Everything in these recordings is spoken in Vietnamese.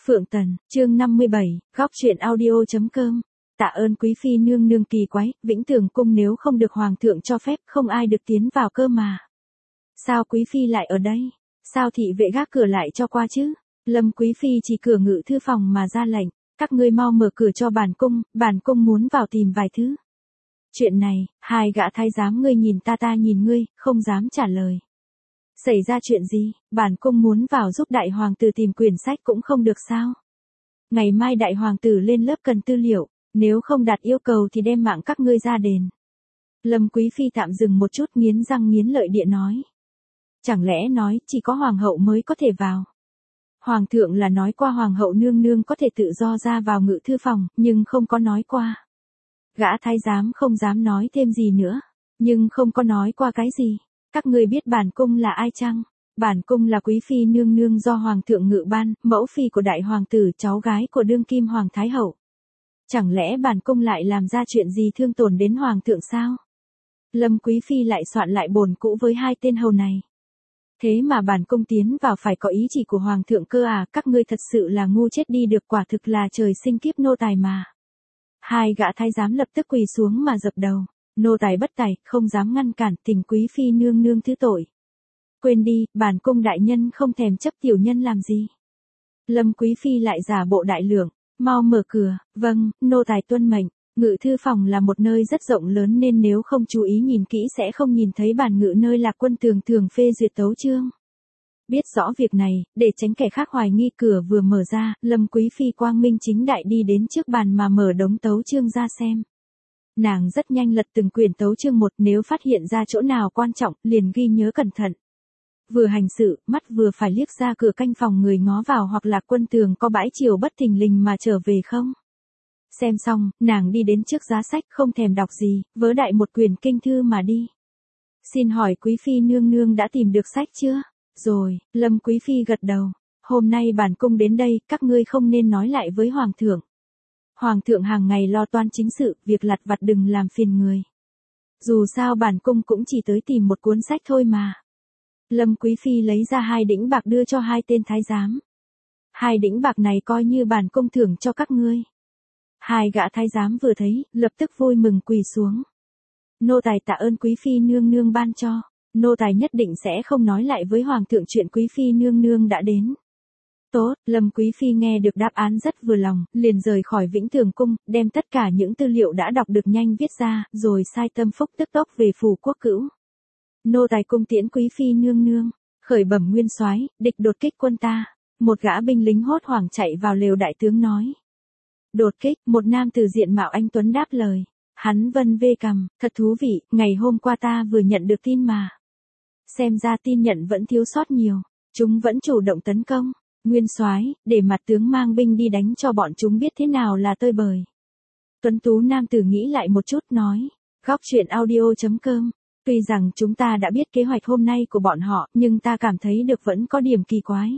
Phượng Tần, chương 57, góc truyện audio.com. Tạ ơn quý phi nương nương. Kỳ quái, Vĩnh Tường cung nếu không được hoàng thượng cho phép, không ai được tiến vào cơ mà. Sao quý phi lại ở đây? Sao thị vệ gác cửa lại cho qua chứ? Lâm quý phi chỉ cửa ngự thư phòng mà ra lệnh, các ngươi mau mở cửa cho bản cung muốn vào tìm vài thứ. Chuyện này, hai gã thái giám ngươi nhìn ta nhìn ngươi, không dám trả lời. Xảy ra chuyện gì? Bản cung muốn vào giúp đại hoàng tử tìm quyển sách cũng không được sao? Ngày mai đại hoàng tử lên lớp cần tư liệu, nếu không đạt yêu cầu thì đem mạng các ngươi ra đền. Lâm quý phi tạm dừng một chút, nghiến răng nghiến lợi địa nói. Chẳng lẽ nói chỉ có hoàng hậu mới có thể vào? Hoàng thượng là nói qua hoàng hậu nương nương có thể tự do ra vào ngự thư phòng, nhưng không có nói qua. Gã thái giám không dám nói thêm gì nữa, nhưng không có nói qua cái gì. Các ngươi biết bản cung là ai chăng? Bản cung là quý phi nương nương do hoàng thượng ngự ban, mẫu phi của đại hoàng tử, cháu gái của đương kim hoàng thái hậu. Chẳng lẽ bản cung lại làm ra chuyện gì thương tổn đến hoàng thượng sao? Lâm quý phi lại soạn lại bổn cũ với hai tên hầu này. Thế mà bản cung tiến vào phải có ý chỉ của hoàng thượng cơ à? Các ngươi thật sự là ngu chết đi được, quả thực là trời sinh kiếp nô tài mà. Hai gã thái giám lập tức quỳ xuống mà dập đầu. Nô tài bất tài, không dám ngăn cản, tình quý phi nương nương thứ tội. Quên đi, bản cung đại nhân không thèm chấp tiểu nhân làm gì. Lâm quý phi lại giả bộ đại lượng, mau mở cửa. Vâng, nô tài tuân mệnh. Ngự thư phòng là một nơi rất rộng lớn nên nếu không chú ý nhìn kỹ sẽ không nhìn thấy bàn ngự nơi Lạc Quân thường phê duyệt tấu chương. Biết rõ việc này, để tránh kẻ khác hoài nghi, cửa vừa mở ra, Lâm quý phi quang minh chính đại đi đến trước bàn mà mở đống tấu chương ra xem. Nàng rất nhanh lật từng quyển tấu chương một, nếu phát hiện ra chỗ nào quan trọng, liền ghi nhớ cẩn thận. Vừa hành sự, mắt vừa phải liếc ra cửa canh phòng người ngó vào hoặc là Quân tường có bãi chiều bất thình lình mà trở về không. Xem xong, nàng đi đến trước giá sách, không thèm đọc gì, vớ đại một quyển kinh thư mà đi. Xin hỏi quý phi nương nương đã tìm được sách chưa? Rồi, Lâm quý phi gật đầu. Hôm nay bản cung đến đây, các ngươi không nên nói lại với hoàng thượng. Hoàng thượng hàng ngày lo toan chính sự, việc lặt vặt đừng làm phiền người. Dù sao bản cung cũng chỉ tới tìm một cuốn sách thôi mà. Lâm quý phi lấy ra 2 đĩnh bạc đưa cho 2 tên thái giám. 2 đĩnh bạc này coi như bản cung thưởng cho các ngươi. 2 gã thái giám vừa thấy, lập tức vui mừng quỳ xuống. Nô tài tạ ơn quý phi nương nương ban cho. Nô tài nhất định sẽ không nói lại với hoàng thượng chuyện quý phi nương nương đã đến. Tốt, Lâm quý phi nghe được đáp án rất vừa lòng, liền rời khỏi Vĩnh Tường cung, đem tất cả những tư liệu đã đọc được nhanh viết ra, rồi sai Tâm Phúc tức tốc về phủ Quốc Cữu. Nô tài cung tiễn quý phi nương nương. Khởi bẩm nguyên soái, địch đột kích quân ta. Một gã binh lính hốt hoảng chạy vào lều đại tướng nói. Đột kích, một nam tử diện mạo anh tuấn đáp lời. Hắn vân vê cằm, thật thú vị, ngày hôm qua ta vừa nhận được tin mà. Xem ra tin nhận vẫn thiếu sót nhiều, chúng vẫn chủ động tấn công. Nguyên soái, để mặt tướng mang binh đi đánh cho bọn chúng biết thế nào là tơi bời. Tuấn tú nam tử nghĩ lại một chút nói. Góc truyện audio.com. Tuy rằng chúng ta đã biết kế hoạch hôm nay của bọn họ, nhưng ta cảm thấy được vẫn có điểm kỳ quái.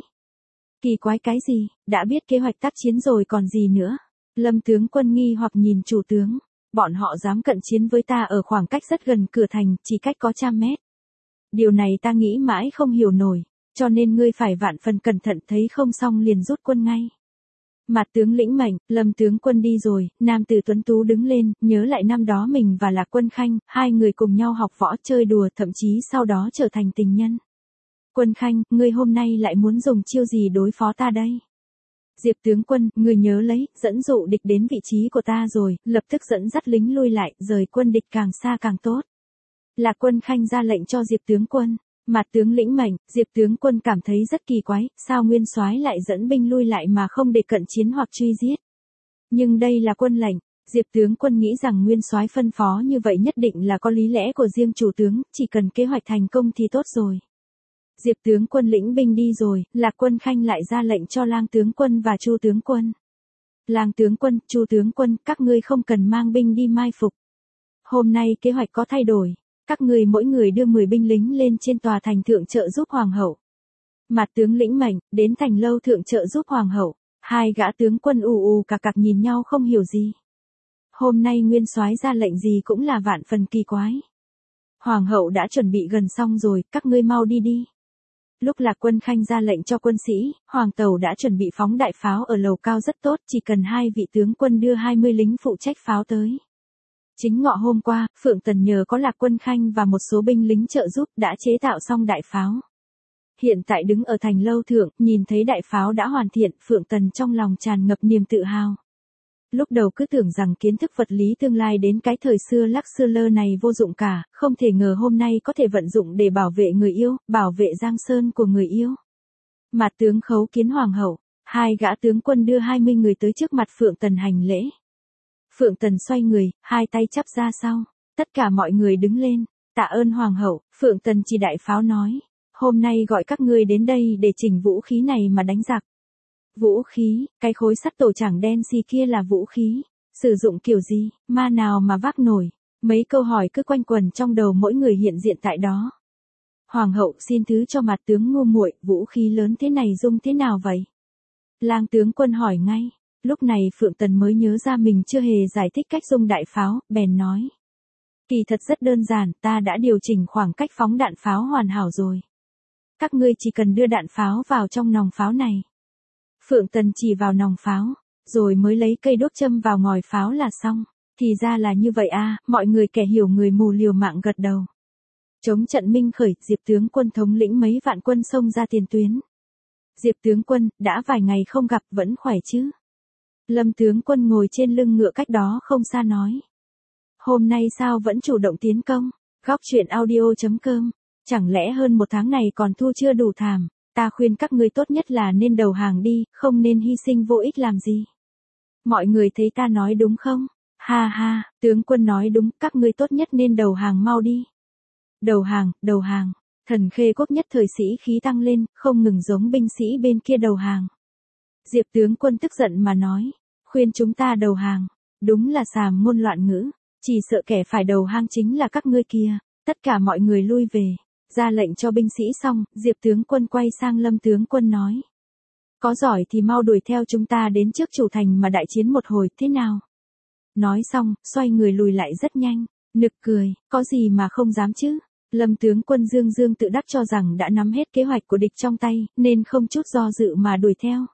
Kỳ quái cái gì? Đã biết kế hoạch tác chiến rồi còn gì nữa? Lâm tướng quân nghi hoặc nhìn chủ tướng. Bọn họ dám cận chiến với ta ở khoảng cách rất gần cửa thành, chỉ cách có 100 mét. Điều này ta nghĩ mãi không hiểu nổi, cho nên ngươi phải vạn phần cẩn thận, thấy không xong liền rút quân ngay. Mặt tướng lĩnh mệnh. Lâm tướng quân đi rồi, nam tử tuấn tú đứng lên, nhớ lại năm đó mình và Lạc Quân Khanh, 2 người cùng nhau học võ chơi đùa, thậm chí sau đó trở thành tình nhân. Quân Khanh, ngươi hôm nay lại muốn dùng chiêu gì đối phó ta đây? Diệp tướng quân, ngươi nhớ lấy, dẫn dụ địch đến vị trí của ta rồi, lập tức dẫn dắt lính lui lại, rời quân địch càng xa càng tốt. Lạc Quân Khanh ra lệnh cho Diệp tướng quân. Mặt tướng lĩnh mệnh. Diệp tướng quân cảm thấy rất kỳ quái, sao nguyên soái lại dẫn binh lui lại mà không để cận chiến hoặc truy giết. Nhưng đây là quân lệnh. Diệp tướng quân nghĩ rằng nguyên soái phân phó như vậy nhất định là có lý lẽ của riêng chủ tướng, chỉ cần kế hoạch thành công thì tốt rồi. Diệp tướng quân lĩnh binh đi rồi, Lạc Quân Khanh lại ra lệnh cho Lang tướng quân và Chu tướng quân. Lang tướng quân, Chu tướng quân, các ngươi không cần mang binh đi mai phục. Hôm nay kế hoạch có thay đổi. Các ngươi mỗi người đưa 10 binh lính lên trên tòa thành thượng trợ giúp hoàng hậu. Mặt tướng lĩnh mệnh, đến thành lâu thượng trợ giúp hoàng hậu. 2 gã tướng quân ù cạc nhìn nhau không hiểu gì. Hôm nay nguyên soái ra lệnh gì cũng là vạn phần kỳ quái. Hoàng hậu đã chuẩn bị gần xong rồi, các ngươi mau đi đi. Lúc Lạc Quân Khanh ra lệnh cho quân sĩ, Hoàng Tẩu đã chuẩn bị phóng đại pháo ở lầu cao rất tốt, chỉ cần 2 vị tướng quân đưa 20 lính phụ trách pháo tới. Chính ngọ hôm qua, Phượng Tần nhờ có Lạc Quân Khanh và một số binh lính trợ giúp đã chế tạo xong đại pháo. Hiện tại đứng ở thành lâu thượng, nhìn thấy đại pháo đã hoàn thiện, Phượng Tần trong lòng tràn ngập niềm tự hào. Lúc đầu cứ tưởng rằng kiến thức vật lý tương lai đến cái thời xưa lắc xưa lơ này vô dụng cả, không thể ngờ hôm nay có thể vận dụng để bảo vệ người yêu, bảo vệ Giang Sơn của người yêu. Mặt tướng khấu kiến hoàng hậu, 2 gã tướng quân đưa 20 người tới trước mặt Phượng Tần hành lễ. Phượng Tần xoay người, 2 tay chắp ra sau, tất cả mọi người đứng lên, tạ ơn hoàng hậu. Phượng Tần chỉ đại pháo nói, hôm nay gọi các ngươi đến đây để chỉnh vũ khí này mà đánh giặc. Vũ khí, cái khối sắt tổ chảng đen xì kia là vũ khí, sử dụng kiểu gì, ma nào mà vác nổi, mấy câu hỏi cứ quanh quẩn trong đầu mỗi người hiện diện tại đó. Hoàng hậu xin thứ cho mặt tướng ngu muội, vũ khí lớn thế này dùng thế nào vậy? Lang tướng quân hỏi ngay, lúc này Phượng Tần mới nhớ ra mình chưa hề giải thích cách dùng đại pháo, bèn nói. Kỳ thật rất đơn giản, ta đã điều chỉnh khoảng cách phóng đạn pháo hoàn hảo rồi. Các ngươi chỉ cần đưa đạn pháo vào trong nòng pháo này. Phượng Tần chỉ vào nòng pháo, rồi mới lấy cây đốt châm vào ngòi pháo là xong. Thì ra là như vậy à, mọi người kẻ hiểu người mù liều mạng gật đầu. Chống trận minh khởi, Diệp tướng quân thống lĩnh mấy vạn quân xông ra tiền tuyến. Diệp tướng quân, đã vài ngày không gặp vẫn khỏe chứ? Lâm tướng quân ngồi trên lưng ngựa cách đó không xa nói. Hôm nay sao vẫn chủ động tiến công? Góc truyện audio.com. Chẳng lẽ hơn 1 tháng này còn thua chưa đủ thảm? Ta khuyên các ngươi tốt nhất là nên đầu hàng đi, không nên hy sinh vô ích làm gì. Mọi người thấy ta nói đúng không? Ha ha, tướng quân nói đúng, các ngươi tốt nhất nên đầu hàng mau đi. Đầu hàng, đầu hàng. Thần Khê Quốc nhất thời sĩ khí tăng lên, không ngừng giống binh sĩ bên kia đầu hàng. Diệp tướng quân tức giận mà nói, khuyên chúng ta đầu hàng, đúng là sàm ngôn loạn ngữ, chỉ sợ kẻ phải đầu hàng chính là các ngươi kia. Tất cả mọi người lui về. Ra lệnh cho binh sĩ xong, Diệp tướng quân quay sang Lâm tướng quân nói. Có giỏi thì mau đuổi theo chúng ta đến trước chủ thành mà đại chiến một hồi, thế nào? Nói xong, xoay người lùi lại rất nhanh, nực cười, có gì mà không dám chứ? Lâm tướng quân dương dương tự đắc cho rằng đã nắm hết kế hoạch của địch trong tay, nên không chút do dự mà đuổi theo.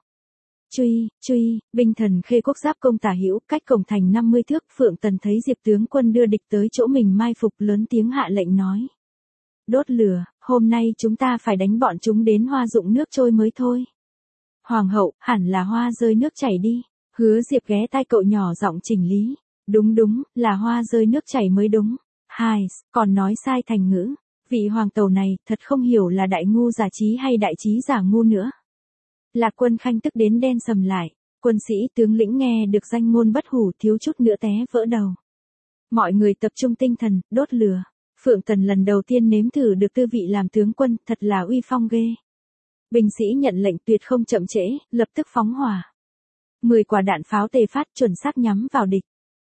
Truy, binh Thần Khê Quốc giáp công tả hữu, cách cổng thành 50 thước, Phượng Tần thấy Diệp tướng quân đưa địch tới chỗ mình mai phục, lớn tiếng hạ lệnh nói. Đốt lửa, hôm nay chúng ta phải đánh bọn chúng đến hoa rụng nước trôi mới thôi. Hoàng hậu, hẳn là hoa rơi nước chảy đi. Hứa Diệp ghé tai cậu nhỏ giọng chỉnh lý. Đúng, là hoa rơi nước chảy mới đúng. Hai, còn nói sai thành ngữ. Vị hoàng tẩu này thật không hiểu là đại ngu giả trí hay đại trí giả ngu nữa. Lạc Quân Khanh tức đến đen sầm lại. Quân sĩ tướng lĩnh nghe được danh ngôn bất hủ thiếu chút nữa té vỡ đầu. Mọi người tập trung tinh thần, đốt lửa. Phượng Tần lần đầu tiên nếm thử được tư vị làm tướng quân, thật là uy phong ghê. Binh sĩ nhận lệnh tuyệt không chậm trễ, lập tức phóng hỏa. 10 quả đạn pháo tề phát chuẩn xác nhắm vào địch.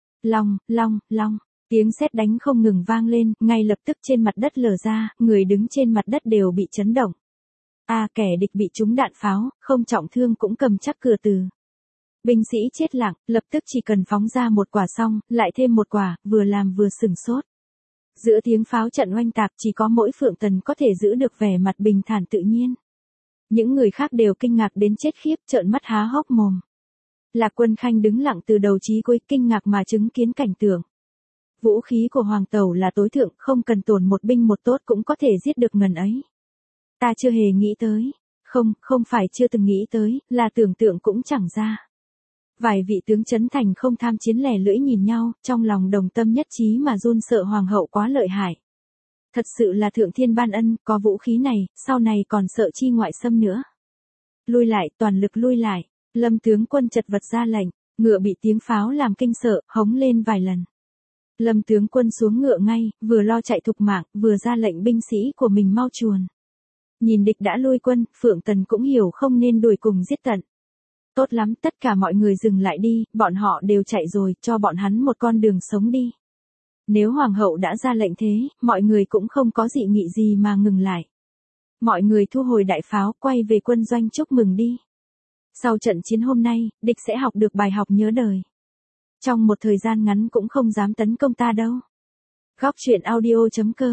Long, tiếng sét đánh không ngừng vang lên, ngay lập tức trên mặt đất lở ra, người đứng trên mặt đất đều bị chấn động. Kẻ địch bị trúng đạn pháo, không trọng thương cũng cầm chắc cửa từ. Binh sĩ chết lặng, lập tức chỉ cần phóng ra 1 quả xong, lại thêm 1 quả, vừa làm vừa sửng sốt. Giữa tiếng pháo trận oanh tạc chỉ có mỗi Phượng Tần có thể giữ được vẻ mặt bình thản tự nhiên. Những người khác đều kinh ngạc đến chết khiếp, trợn mắt há hốc mồm. Lạc Quân Khanh đứng lặng từ đầu chí cuối, kinh ngạc mà chứng kiến cảnh tượng. Vũ khí của Hoàng Tẩu là tối thượng, không cần tổn một binh một tốt cũng có thể giết được ngần ấy. Ta chưa hề nghĩ tới. Không phải chưa từng nghĩ tới, là tưởng tượng cũng chẳng ra. Vài vị tướng trấn thành không tham chiến lẻ lưỡi nhìn nhau, trong lòng đồng tâm nhất trí mà run sợ hoàng hậu quá lợi hại. Thật sự là thượng thiên ban ân, có vũ khí này, sau này còn sợ chi ngoại xâm nữa. Lui lại, toàn lực lui lại. Lâm tướng quân chật vật ra lệnh, ngựa bị tiếng pháo làm kinh sợ, hống lên vài lần. Lâm tướng quân xuống ngựa ngay, vừa lo chạy thục mạng, vừa ra lệnh binh sĩ của mình mau chuồn. Nhìn địch đã lui quân, Phượng Tần cũng hiểu không nên đuổi cùng giết tận. Tốt lắm, tất cả mọi người dừng lại đi, bọn họ đều chạy rồi, cho bọn hắn một con đường sống đi. Nếu hoàng hậu đã ra lệnh thế, mọi người cũng không có dị nghị gì mà ngừng lại. Mọi người thu hồi đại pháo, quay về quân doanh chúc mừng đi. Sau trận chiến hôm nay, địch sẽ học được bài học nhớ đời. Trong một thời gian ngắn cũng không dám tấn công ta đâu. Góc truyện audio.com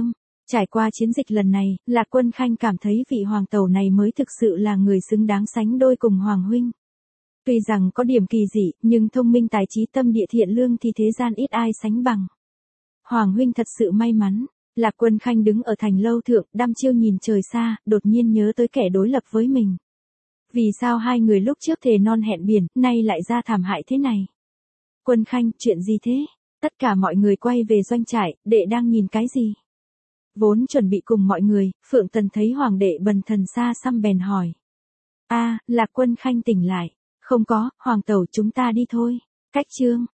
Trải qua chiến dịch lần này, Lạc Quân Khanh cảm thấy vị hoàng tẩu này mới thực sự là người xứng đáng sánh đôi cùng Hoàng huynh. Tuy rằng có điểm kỳ dị, nhưng thông minh tài trí tâm địa thiện lương thì thế gian ít ai sánh bằng. Hoàng huynh thật sự may mắn. Lạc Quân Khanh đứng ở thành lâu thượng, đăm chiêu nhìn trời xa, đột nhiên nhớ tới kẻ đối lập với mình. Vì sao hai người lúc trước thề non hẹn biển, nay lại ra thảm hại thế này? Quân Khanh, chuyện gì thế? Tất cả mọi người quay về doanh trại, đệ đang nhìn cái gì? Vốn chuẩn bị cùng mọi người, Phượng Tần thấy hoàng đệ bần thần xa xăm bèn hỏi. Lạc Quân Khanh tỉnh lại. Không có, hoàng tẩu chúng ta đi thôi. Cách chương.